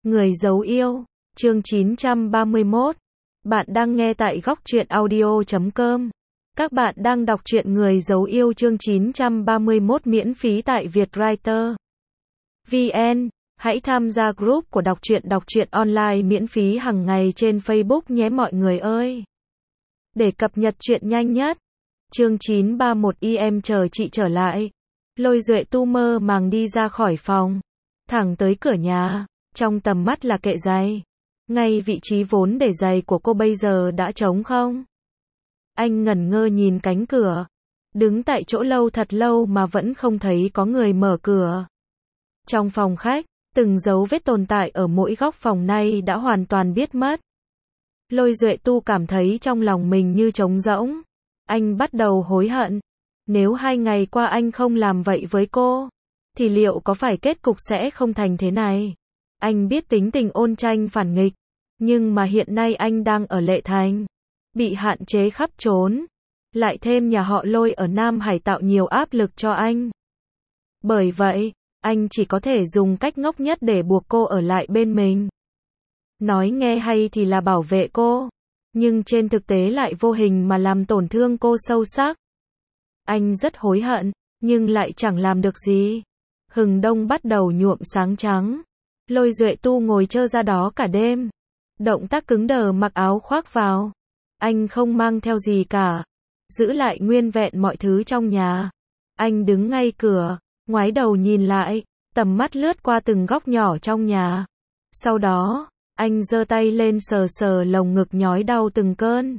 Người dấu yêu, chương 931. Bạn đang nghe tại góc truyện audio.com. Các bạn đang đọc truyện Người dấu yêu chương 931 miễn phí tại Vietwriter VN. Hãy tham gia group của đọc truyện online miễn phí hàng ngày trên Facebook nhé mọi người ơi. Để cập nhật truyện nhanh nhất. Chương 931 em chờ chị trở lại. Lôi Duệ Tu mơ màng đi ra khỏi phòng, thẳng tới cửa nhà, trong tầm mắt là kệ giày. Ngay vị trí vốn để giày của cô bây giờ đã trống không. Anh ngẩn ngơ nhìn cánh cửa, đứng tại chỗ thật lâu mà vẫn không thấy có người mở cửa. Trong phòng khách, từng dấu vết tồn tại ở mỗi góc phòng nay đã hoàn toàn biết mất. Lôi Duệ Tu cảm thấy trong lòng mình như trống rỗng. Anh bắt đầu hối hận. Nếu 2 ngày qua anh không làm vậy với cô, thì liệu có phải kết cục sẽ không thành thế này? Anh biết tính tình Ôn Tranh phản nghịch, nhưng mà hiện nay anh đang ở Lệ Thành, bị hạn chế khắp trốn. Lại thêm nhà họ Lôi ở Nam Hải tạo nhiều áp lực cho anh. Bởi vậy, anh chỉ có thể dùng cách ngốc nhất để buộc cô ở lại bên mình. Nói nghe hay thì là bảo vệ cô, nhưng trên thực tế lại vô hình mà làm tổn thương cô sâu sắc. Anh rất hối hận, nhưng lại chẳng làm được gì. Hừng đông bắt đầu nhuộm sáng trắng. Lôi Duệ Tu ngồi trơ ra đó cả đêm. Động tác cứng đờ mặc áo khoác vào. Anh không mang theo gì cả, giữ lại nguyên vẹn mọi thứ trong nhà. Anh đứng ngay cửa, ngoái đầu nhìn lại, tầm mắt lướt qua từng góc nhỏ trong nhà. Sau đó, anh giơ tay lên sờ sờ lồng ngực nhói đau từng cơn.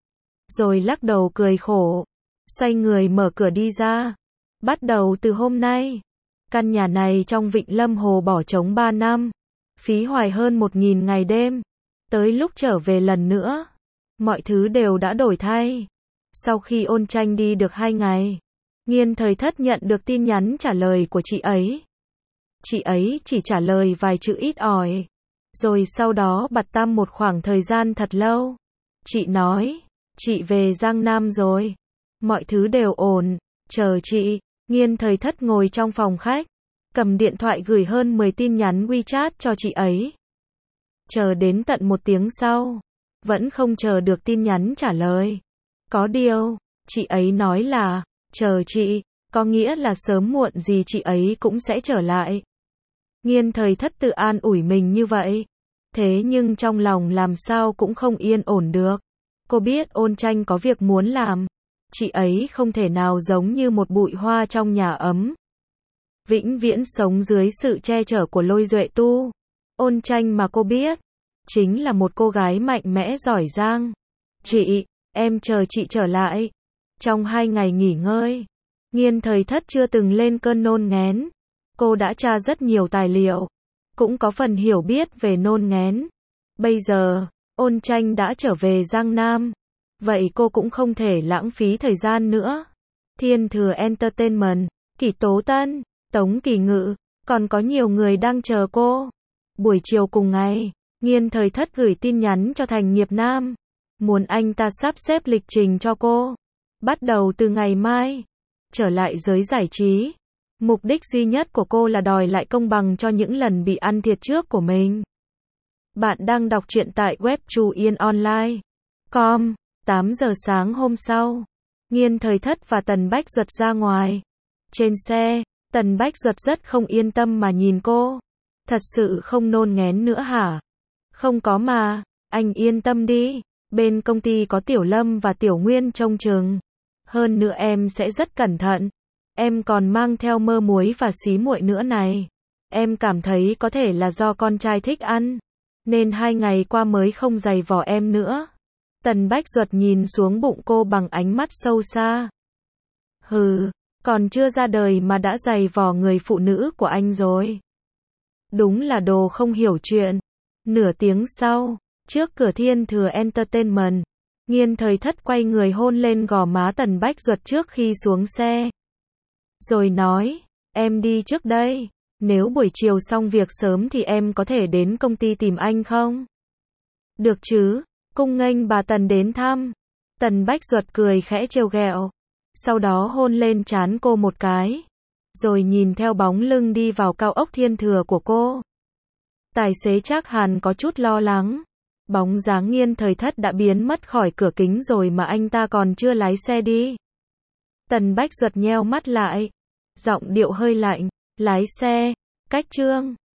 Rồi lắc đầu cười khổ, xoay người mở cửa đi ra. Bắt đầu từ hôm nay, căn nhà này trong Vịnh Lâm Hồ bỏ trống 3 năm, phí hoài hơn 1.000 ngày đêm. Tới lúc trở về lần nữa, mọi thứ đều đã đổi thay. Sau khi Ôn Tranh đi được 2 ngày, Nghiên Thời Thất nhận được tin nhắn trả lời của chị ấy. Chị ấy chỉ trả lời vài chữ ít ỏi, rồi sau đó bặt tăm một khoảng thời gian thật lâu. Chị nói, chị về Giang Nam rồi, mọi thứ đều ổn, chờ chị. Nghiên Thời Thất ngồi trong phòng khách, cầm điện thoại gửi hơn 10 tin nhắn WeChat cho chị ấy. Chờ đến tận 1 tiếng sau, vẫn không chờ được tin nhắn trả lời. Có điều, chị ấy nói là, chờ chị, có nghĩa là sớm muộn gì chị ấy cũng sẽ trở lại. Nghiên Thời Thất tự an ủi mình như vậy. Thế nhưng trong lòng làm sao cũng không yên ổn được. Cô biết Ôn Tranh có việc muốn làm. Chị ấy không thể nào giống như một bụi hoa trong nhà ấm, vĩnh viễn sống dưới sự che chở của Lôi Duệ Tu. Ôn Tranh mà cô biết, chính là một cô gái mạnh mẽ giỏi giang. Chị, em chờ chị trở lại. Trong 2 ngày nghỉ ngơi, Nghiên Thời Thất chưa từng lên cơn nôn nghén. Cô đã tra rất nhiều tài liệu, cũng có phần hiểu biết về nôn nghén. Bây giờ, Ôn Tranh đã trở về Giang Nam, vậy cô cũng không thể lãng phí thời gian nữa. Thiên Thừa Entertainment, Kỷ Tố Tân, Tống Kỳ Ngự, còn có nhiều người đang chờ cô. Buổi chiều cùng ngày, Nghiên Thời Thất gửi tin nhắn cho Thành Nghiệp Nam, muốn anh ta sắp xếp lịch trình cho cô. Bắt đầu từ ngày mai, trở lại giới giải trí. Mục đích duy nhất của cô là đòi lại công bằng cho những lần bị ăn thiệt trước của mình. Bạn đang đọc truyện tại web chuyenonline.com. 8 giờ sáng hôm sau, Nghiên Thời Thất và Tần Bách Duật ra ngoài. Trên xe, Tần Bách Duật rất không yên tâm mà nhìn cô. Thật sự không nôn nghén nữa hả? Không có mà, anh yên tâm đi. Bên công ty có Tiểu Lâm và Tiểu Nguyên trông chừng. Hơn nữa em sẽ rất cẩn thận. Em còn mang theo mơ muối và xí muội nữa này. Em cảm thấy có thể là do con trai thích ăn, nên 2 ngày qua mới không giày vò em nữa. Tần Bách Duật nhìn xuống bụng cô bằng ánh mắt sâu xa. Hừ, còn chưa ra đời mà đã giày vò người phụ nữ của anh rồi. Đúng là đồ không hiểu chuyện. Nửa tiếng sau, trước cửa Thiên Thừa Entertainment, Nghiên Thời Thất quay người hôn lên gò má Tần Bách Duật trước khi xuống xe. Rồi nói, em đi trước đây. Nếu buổi chiều xong việc sớm thì em có thể đến công ty tìm anh không? Được chứ, cung nghênh bà Tần đến thăm. Tần Bách Duật cười khẽ trêu ghẹo, sau đó hôn lên trán cô một cái, rồi nhìn theo bóng lưng đi vào cao ốc Thiên Thừa của cô. Tài xế Trác Hàn có chút lo lắng. Bóng dáng Nghiên Thời Thất đã biến mất khỏi cửa kính rồi mà anh ta còn chưa lái xe đi. Tần Bách Duật nheo mắt lại. Giọng điệu hơi lạnh. Lái xe. Cách Trương